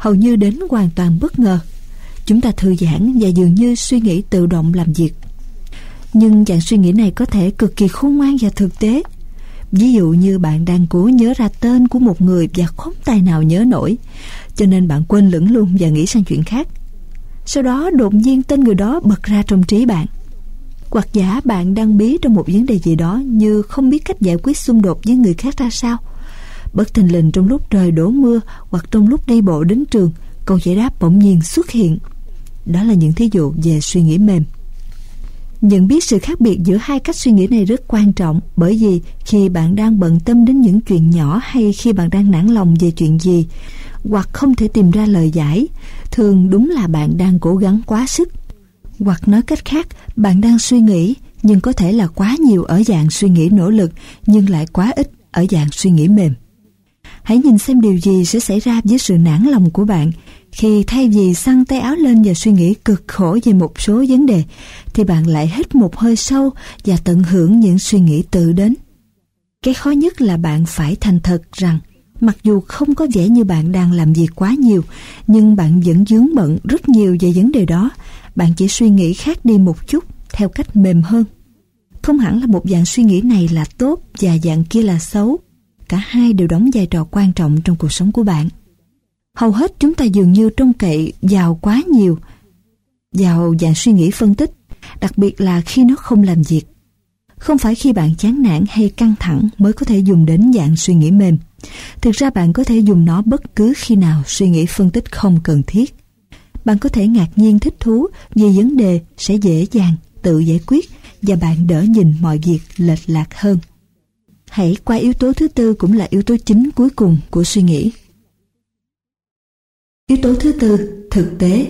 hầu như đến hoàn toàn bất ngờ. Chúng ta thư giãn và dường như suy nghĩ tự động làm việc. Nhưng dạng suy nghĩ này có thể cực kỳ khôn ngoan và thực tế. Ví dụ như bạn đang cố nhớ ra tên của một người và không tài nào nhớ nổi, cho nên bạn quên lửng luôn và nghĩ sang chuyện khác. Sau đó đột nhiên tên người đó bật ra trong trí bạn. Hoặc giả bạn đang bí trong một vấn đề gì đó, như không biết cách giải quyết xung đột với người khác ra sao. Bất thình lình trong lúc trời đổ mưa hoặc trong lúc đi bộ đến trường, câu giải đáp bỗng nhiên xuất hiện. Đó là những thí dụ về suy nghĩ mềm. Nhận biết sự khác biệt giữa hai cách suy nghĩ này rất quan trọng, bởi vì khi bạn đang bận tâm đến những chuyện nhỏ hay khi bạn đang nản lòng về chuyện gì hoặc không thể tìm ra lời giải, thường đúng là bạn đang cố gắng quá sức. Hoặc nói cách khác, bạn đang suy nghĩ nhưng có thể là quá nhiều ở dạng suy nghĩ nỗ lực, nhưng lại quá ít ở dạng suy nghĩ mềm. Hãy nhìn xem điều gì sẽ xảy ra với sự nản lòng của bạn khi thay vì xăng tay áo lên và suy nghĩ cực khổ về một số vấn đề, thì bạn lại hít một hơi sâu và tận hưởng những suy nghĩ tự đến. Cái khó nhất là bạn phải thành thật rằng mặc dù không có vẻ như bạn đang làm việc quá nhiều, nhưng bạn vẫn vướng bận rất nhiều về vấn đề đó. Bạn chỉ suy nghĩ khác đi một chút theo cách mềm hơn. Không hẳn là một dạng suy nghĩ này là tốt và dạng kia là xấu. Cả hai đều đóng vai trò quan trọng trong cuộc sống của bạn. Hầu hết chúng ta dường như trông cậy vào quá nhiều vào dạng suy nghĩ phân tích, đặc biệt là khi nó không làm việc. Không phải khi bạn chán nản hay căng thẳng mới có thể dùng đến dạng suy nghĩ mềm. Thực ra bạn có thể dùng nó bất cứ khi nào suy nghĩ phân tích không cần thiết. Bạn có thể ngạc nhiên thích thú vì vấn đề sẽ dễ dàng tự giải quyết và bạn đỡ nhìn mọi việc lệch lạc hơn. Hãy qua yếu tố thứ tư, cũng là yếu tố chính cuối cùng của suy nghĩ. Yếu tố thứ tư, thực tế.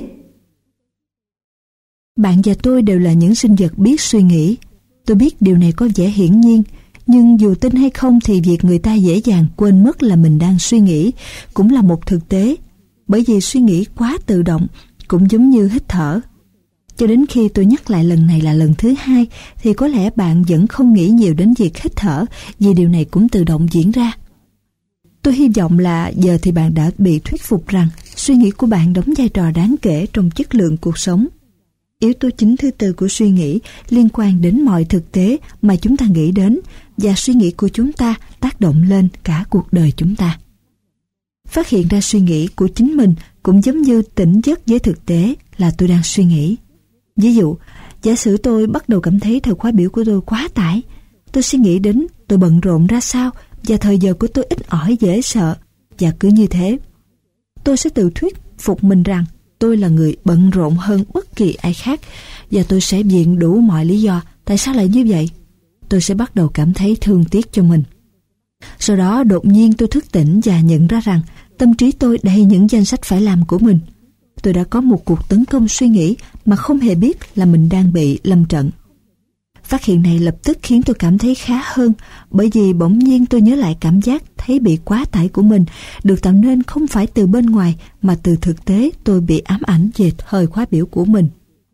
Bạn và tôi đều là những sinh vật biết suy nghĩ. Tôi biết điều này có vẻ hiển nhiên, nhưng dù tin hay không thì việc người ta dễ dàng quên mất là mình đang suy nghĩ cũng là một thực tế, bởi vì suy nghĩ quá tự động cũng giống như hít thở. Cho đến khi tôi nhắc lại lần này là lần thứ hai thì có lẽ bạn vẫn không nghĩ nhiều đến việc hít thở, vì điều này cũng tự động diễn ra. Tôi hy vọng là giờ thì bạn đã bị thuyết phục rằng suy nghĩ của bạn đóng vai trò đáng kể trong chất lượng cuộc sống. Yếu tố chính thứ tư của suy nghĩ liên quan đến mọi thực tế mà chúng ta nghĩ đến, và suy nghĩ của chúng ta tác động lên cả cuộc đời chúng ta. Phát hiện ra suy nghĩ của chính mình cũng giống như tỉnh giấc với thực tế là tôi đang suy nghĩ. Ví dụ, giả sử tôi bắt đầu cảm thấy thời khóa biểu của tôi quá tải. Tôi suy nghĩ đến tôi bận rộn ra sao và thời giờ của tôi ít ỏi dễ sợ. Và cứ như thế, tôi sẽ tự thuyết phục mình rằng tôi là người bận rộn hơn bất kỳ ai khác, và tôi sẽ viện đủ mọi lý do tại sao lại như vậy. Tôi sẽ bắt đầu cảm thấy thương tiếc cho mình. Sau đó đột nhiên tôi thức tỉnh và nhận ra rằng tâm trí tôi đầy những danh sách phải làm của mình. Tôi đã có một cuộc tấn công suy nghĩ mà không hề biết là mình đang bị lâm trận. Phát hiện này lập tức khiến tôi cảm thấy khá hơn, bởi vì bỗng nhiên tôi nhớ lại cảm giác thấy bị quá tải của mình được tạo nên không phải từ bên ngoài mà từ thực tế tôi bị ám ảnh về thời khóa biểu của mình.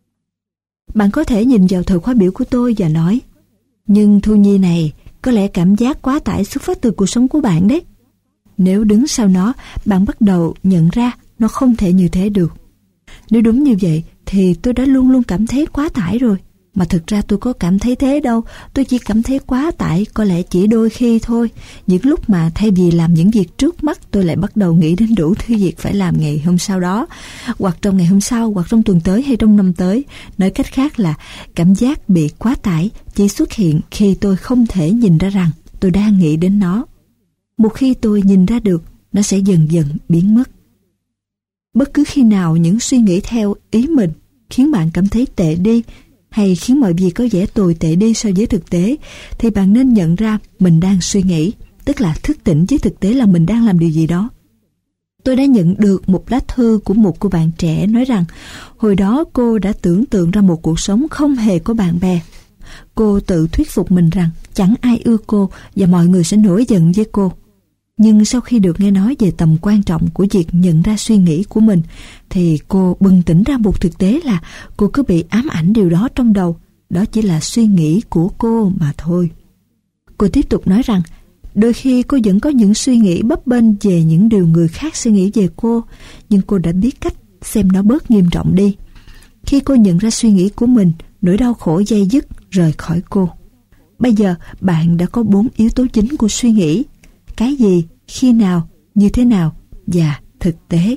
Bạn có thể nhìn vào thời khóa biểu của tôi và nói: nhưng Thu Nhi này, có lẽ cảm giác quá tải xuất phát từ cuộc sống của bạn đấy. Nếu đứng sau nó, bạn bắt đầu nhận ra nó không thể như thế được. Nếu đúng như vậy thì tôi đã luôn luôn cảm thấy quá tải rồi. Mà thực ra tôi có cảm thấy thế đâu. Tôi chỉ cảm thấy quá tải có lẽ chỉ đôi khi thôi. Những lúc mà thay vì làm những việc trước mắt, tôi lại bắt đầu nghĩ đến đủ thứ việc phải làm ngày hôm sau đó, hoặc trong ngày hôm sau, hoặc trong tuần tới hay trong năm tới. Nói cách khác là cảm giác bị quá tải chỉ xuất hiện khi tôi không thể nhìn ra rằng tôi đang nghĩ đến nó. Một khi tôi nhìn ra được, nó sẽ dần dần biến mất. Bất cứ khi nào những suy nghĩ theo ý mình khiến bạn cảm thấy tệ đi, hay khiến mọi việc có vẻ tồi tệ đi so với thực tế, thì bạn nên nhận ra mình đang suy nghĩ, tức là thức tỉnh với thực tế là mình đang làm điều gì đó. Tôi đã nhận được một lá thư của một cô bạn trẻ nói rằng hồi đó cô đã tưởng tượng ra một cuộc sống không hề có bạn bè. Cô tự thuyết phục mình rằng chẳng ai ưa cô và mọi người sẽ nổi giận với cô. Nhưng sau khi được nghe nói về tầm quan trọng của việc nhận ra suy nghĩ của mình, thì cô bừng tỉnh ra một thực tế là cô cứ bị ám ảnh điều đó trong đầu. Đó chỉ là suy nghĩ của cô mà thôi. Cô tiếp tục nói rằng Đôi khi cô vẫn có những suy nghĩ bấp bênh về những điều người khác suy nghĩ về cô, nhưng cô đã biết cách xem nó bớt nghiêm trọng đi. Khi cô nhận ra suy nghĩ của mình, nỗi đau khổ day dứt rời khỏi cô. Bây giờ bạn đã có bốn yếu tố chính của suy nghĩ: cái gì, khi nào, như thế nào và thực tế.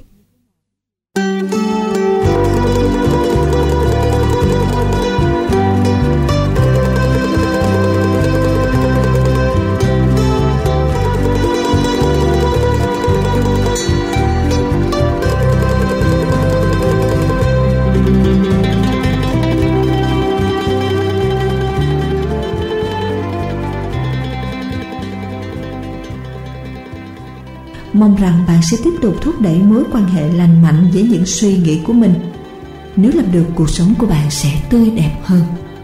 Mong rằng bạn sẽ tiếp tục thúc đẩy mối quan hệ lành mạnh với những suy nghĩ của mình. Nếu làm được, cuộc sống của bạn sẽ tươi đẹp hơn.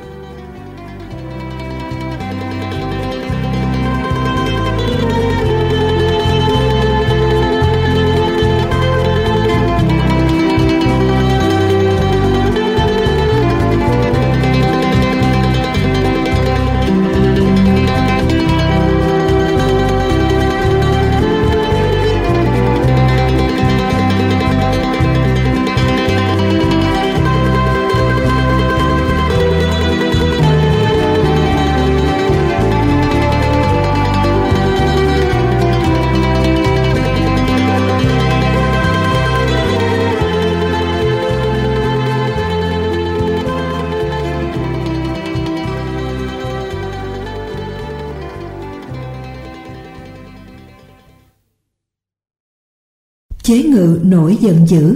Chế ngự nỗi giận dữ.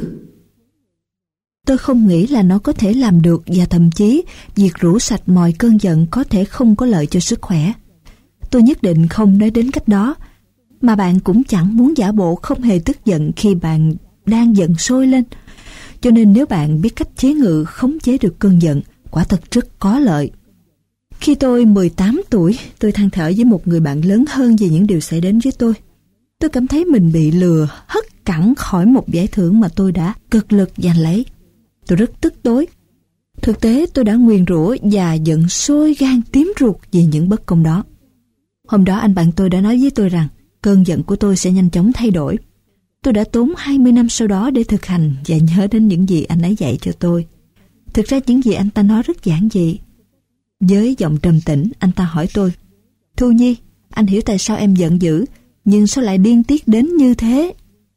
Tôi không nghĩ là nó có thể làm được, và thậm chí việc rũ sạch mọi cơn giận có thể không có lợi cho sức khỏe. Tôi nhất định không nói đến cách đó, mà bạn cũng chẳng muốn giả bộ không hề tức giận khi bạn đang giận sôi lên. Cho nên nếu bạn biết cách chế ngự, khống chế được cơn giận, quả thật rất có lợi. Khi tôi mười tám tuổi, tôi than thở với một người bạn lớn hơn về những điều xảy đến với tôi. Tôi cảm thấy mình bị lừa, hất cẳng khỏi một giải thưởng mà tôi đã cực lực giành lấy. Tôi rất tức tối. Thực tế tôi đã nguyền rủa và giận sôi gan tím ruột vì những bất công đó. Hôm đó anh bạn tôi đã nói với tôi rằng cơn giận của tôi sẽ nhanh chóng thay đổi. Tôi đã tốn hai mươi năm sau đó để thực hành và nhớ đến những gì anh ấy dạy cho tôi. Thực ra những gì anh ta nói rất giản dị. Với giọng trầm tĩnh, anh ta hỏi tôi: Thu Nhi, anh hiểu tại sao em giận dữ, nhưng sao lại điên tiết đến như thế?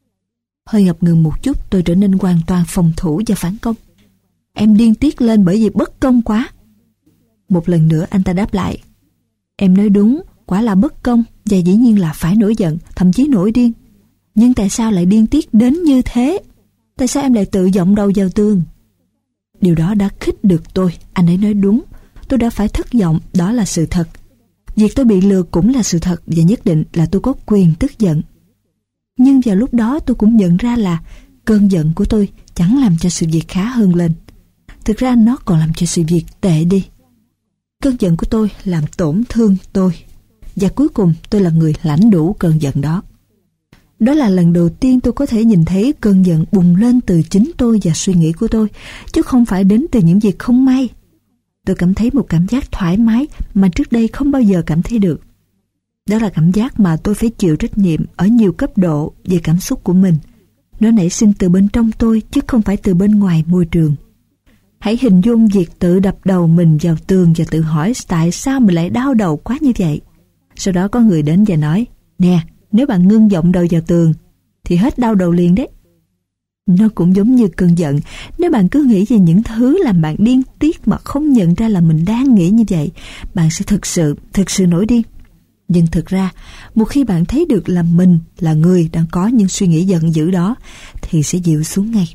Hơi ngập ngừng một chút, tôi trở nên hoàn toàn phòng thủ và phản công. Em điên tiết lên bởi vì bất công quá. Một lần nữa anh ta đáp lại: Em nói đúng, quả là bất công, và dĩ nhiên là phải nổi giận, thậm chí nổi điên. Nhưng tại sao lại điên tiết đến như thế? Tại sao em lại tự dộng đầu vào tường? Điều đó đã khích được tôi. Anh ấy nói đúng, tôi đã phải thất vọng, đó là sự thật. Việc tôi bị lừa cũng là sự thật, và nhất định là tôi có quyền tức giận. Nhưng vào lúc đó tôi cũng nhận ra là cơn giận của tôi chẳng làm cho sự việc khá hơn lên. Thực ra nó còn làm cho sự việc tệ đi. Cơn giận của tôi làm tổn thương tôi, và cuối cùng tôi là người lãnh đủ cơn giận đó. Đó là lần đầu tiên tôi có thể nhìn thấy cơn giận bùng lên từ chính tôi và suy nghĩ của tôi, chứ không phải đến từ những việc không may. Tôi cảm thấy một cảm giác thoải mái mà trước đây không bao giờ cảm thấy được. Đó là cảm giác mà tôi phải chịu trách nhiệm ở nhiều cấp độ về cảm xúc của mình. Nó nảy sinh từ bên trong tôi chứ không phải từ bên ngoài môi trường. Hãy hình dung việc tự đập đầu mình vào tường và tự hỏi tại sao mình lại đau đầu quá như vậy. Sau đó có người đến và nói: Nè, nếu bạn ngưng vọng đầu vào tường thì hết đau đầu liền đấy. Nó cũng giống như cơn giận. Nếu bạn cứ nghĩ về những thứ làm bạn điên tiết mà không nhận ra là mình đang nghĩ như vậy, bạn sẽ thực sự, thực sự nổi điên. Nhưng thực ra, một khi bạn thấy được là mình là người đang có những suy nghĩ giận dữ đó, thì sẽ dịu xuống ngay.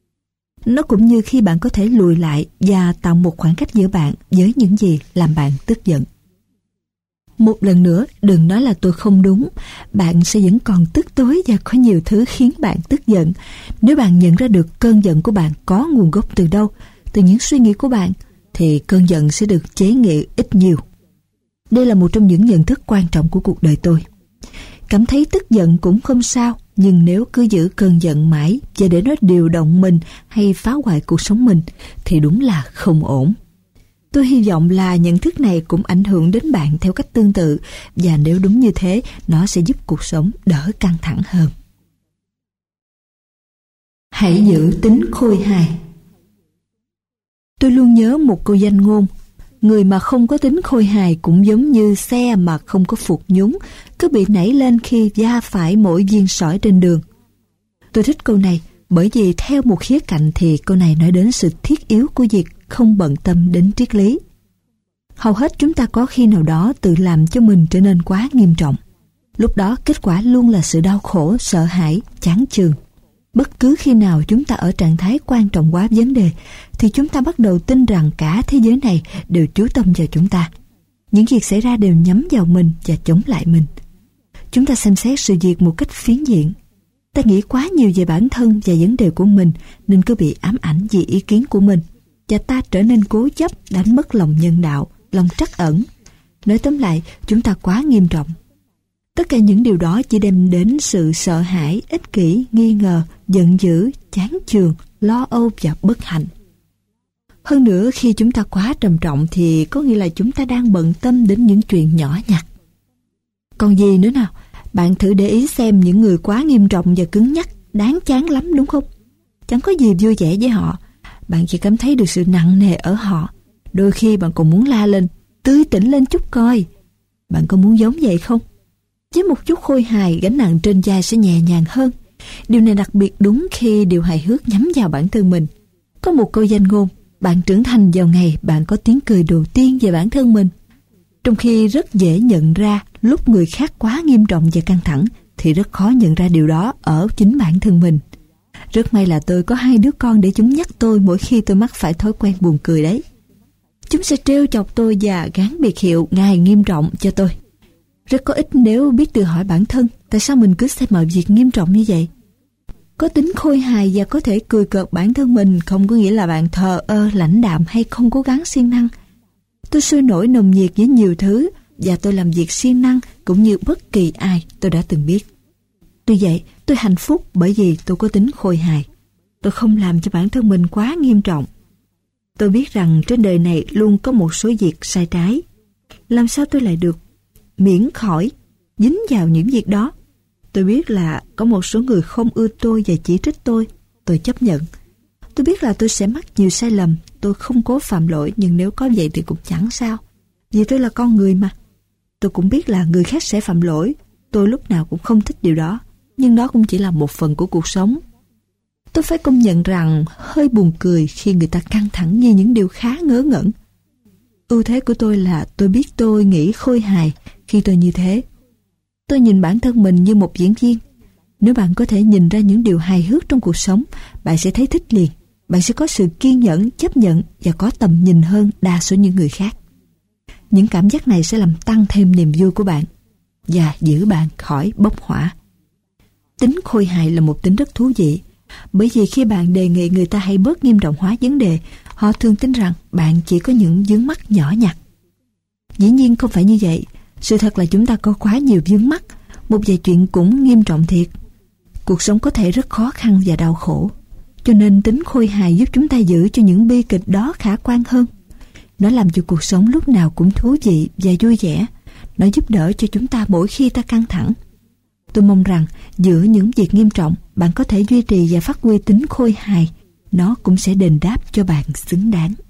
Nó cũng như khi bạn có thể lùi lại và tạo một khoảng cách giữa bạn với những gì làm bạn tức giận. Một lần nữa, đừng nói là tôi không đúng. Bạn sẽ vẫn còn tức tối và có nhiều thứ khiến bạn tức giận. Nếu bạn nhận ra được cơn giận của bạn có nguồn gốc từ đâu, từ những suy nghĩ của bạn, thì cơn giận sẽ được chế ngự ít nhiều. Đây là một trong những nhận thức quan trọng của cuộc đời tôi. Cảm thấy tức giận cũng không sao, nhưng nếu cứ giữ cơn giận mãi và để nó điều động mình hay phá hoại cuộc sống mình thì đúng là không ổn. Tôi hy vọng là nhận thức này cũng ảnh hưởng đến bạn theo cách tương tự, và nếu đúng như thế, nó sẽ giúp cuộc sống đỡ căng thẳng hơn. Hãy giữ tính khôi hài. Tôi luôn nhớ một câu danh ngôn: người mà không có tính khôi hài cũng giống như xe mà không có phụt nhúng, cứ bị nảy lên khi va phải mỗi viên sỏi trên đường. Tôi thích câu này bởi vì theo một khía cạnh thì câu này nói đến sự thiết yếu của việc không bận tâm đến triết lý. Hầu hết chúng ta có khi nào đó tự làm cho mình trở nên quá nghiêm trọng. Lúc đó kết quả luôn là sự đau khổ, sợ hãi, chán chường. Bất cứ khi nào chúng ta ở trạng thái quan trọng quá vấn đề thì chúng ta bắt đầu tin rằng cả thế giới này đều chú tâm vào chúng ta. Những việc xảy ra đều nhắm vào mình và chống lại mình. Chúng ta xem xét sự việc một cách phiến diện. Ta nghĩ quá nhiều về bản thân và vấn đề của mình nên cứ bị ám ảnh vì ý kiến của mình, và ta trở nên cố chấp, đánh mất lòng nhân đạo, lòng trắc ẩn. Nói tóm lại, chúng ta quá nghiêm trọng. Tất cả những điều đó chỉ đem đến sự sợ hãi, ích kỷ, nghi ngờ, giận dữ, chán chường, lo âu và bất hạnh. Hơn nữa, khi chúng ta quá trầm trọng thì có nghĩa là chúng ta đang bận tâm đến những chuyện nhỏ nhặt. Còn gì nữa nào? Bạn thử để ý xem những người quá nghiêm trọng và cứng nhắc, đáng chán lắm đúng không? Chẳng có gì vui vẻ với họ. Bạn chỉ cảm thấy được sự nặng nề ở họ. Đôi khi bạn còn muốn la lên, tươi tỉnh lên chút coi. Bạn có muốn giống vậy không? Với một chút khôi hài, gánh nặng trên vai sẽ nhẹ nhàng hơn. Điều này đặc biệt đúng khi điều hài hước nhắm vào bản thân mình. Có một câu danh ngôn: bạn trưởng thành vào ngày bạn có tiếng cười đầu tiên về bản thân mình. Trong khi rất dễ nhận ra lúc người khác quá nghiêm trọng và căng thẳng, thì rất khó nhận ra điều đó ở chính bản thân mình. Rất may là tôi có hai đứa con để chúng nhắc tôi mỗi khi tôi mắc phải thói quen buồn cười đấy. Chúng sẽ trêu chọc tôi và gán biệt hiệu ngài nghiêm trọng cho tôi. Rất có ích nếu biết tự hỏi bản thân tại sao mình cứ xem mọi việc nghiêm trọng như vậy. Có tính khôi hài và có thể cười cợt bản thân mình không có nghĩa là bạn thờ ơ, lãnh đạm hay không cố gắng siêng năng. Tôi sôi nổi nồng nhiệt với nhiều thứ và tôi làm việc siêng năng cũng như bất kỳ ai tôi đã từng biết. Tuy vậy, tôi hạnh phúc bởi vì tôi có tính khôi hài. Tôi không làm cho bản thân mình quá nghiêm trọng. Tôi biết rằng trên đời này luôn có một số việc sai trái. Làm sao tôi lại được miễn khỏi dính vào những việc đó? Tôi biết là có một số người không ưa tôi và chỉ trích tôi. Tôi chấp nhận. Tôi biết là tôi sẽ mắc nhiều sai lầm. Tôi không cố phạm lỗi, nhưng nếu có vậy thì cũng chẳng sao. Vì tôi là con người mà. Tôi cũng biết là người khác sẽ phạm lỗi. Tôi lúc nào cũng không thích điều đó. Nhưng đó cũng chỉ là một phần của cuộc sống. Tôi phải công nhận rằng hơi buồn cười khi người ta căng thẳng như những điều khá ngớ ngẩn. Ưu thế của tôi là tôi biết tôi nghĩ khôi hài khi tôi như thế. Tôi nhìn bản thân mình như một diễn viên. Nếu bạn có thể nhìn ra những điều hài hước trong cuộc sống, bạn sẽ thấy thích liền. Bạn sẽ có sự kiên nhẫn, chấp nhận và có tầm nhìn hơn đa số những người khác. Những cảm giác này sẽ làm tăng thêm niềm vui của bạn và giữ bạn khỏi bốc hỏa. Tính khôi hài là một tính rất thú vị, bởi vì khi bạn đề nghị người ta hãy bớt nghiêm trọng hóa vấn đề, họ thường tin rằng bạn chỉ có những vướng mắc nhỏ nhặt. Dĩ nhiên không phải như vậy. Sự thật là chúng ta có quá nhiều vướng mắc, một vài chuyện cũng nghiêm trọng thiệt. Cuộc sống có thể rất khó khăn và đau khổ. Cho nên tính khôi hài giúp chúng ta giữ cho những bi kịch đó khả quan hơn. Nó làm cho cuộc sống lúc nào cũng thú vị và vui vẻ. Nó giúp đỡ cho chúng ta mỗi khi ta căng thẳng. Tôi mong rằng giữa những việc nghiêm trọng, bạn có thể duy trì và phát huy tính khôi hài. Nó cũng sẽ đền đáp cho bạn xứng đáng.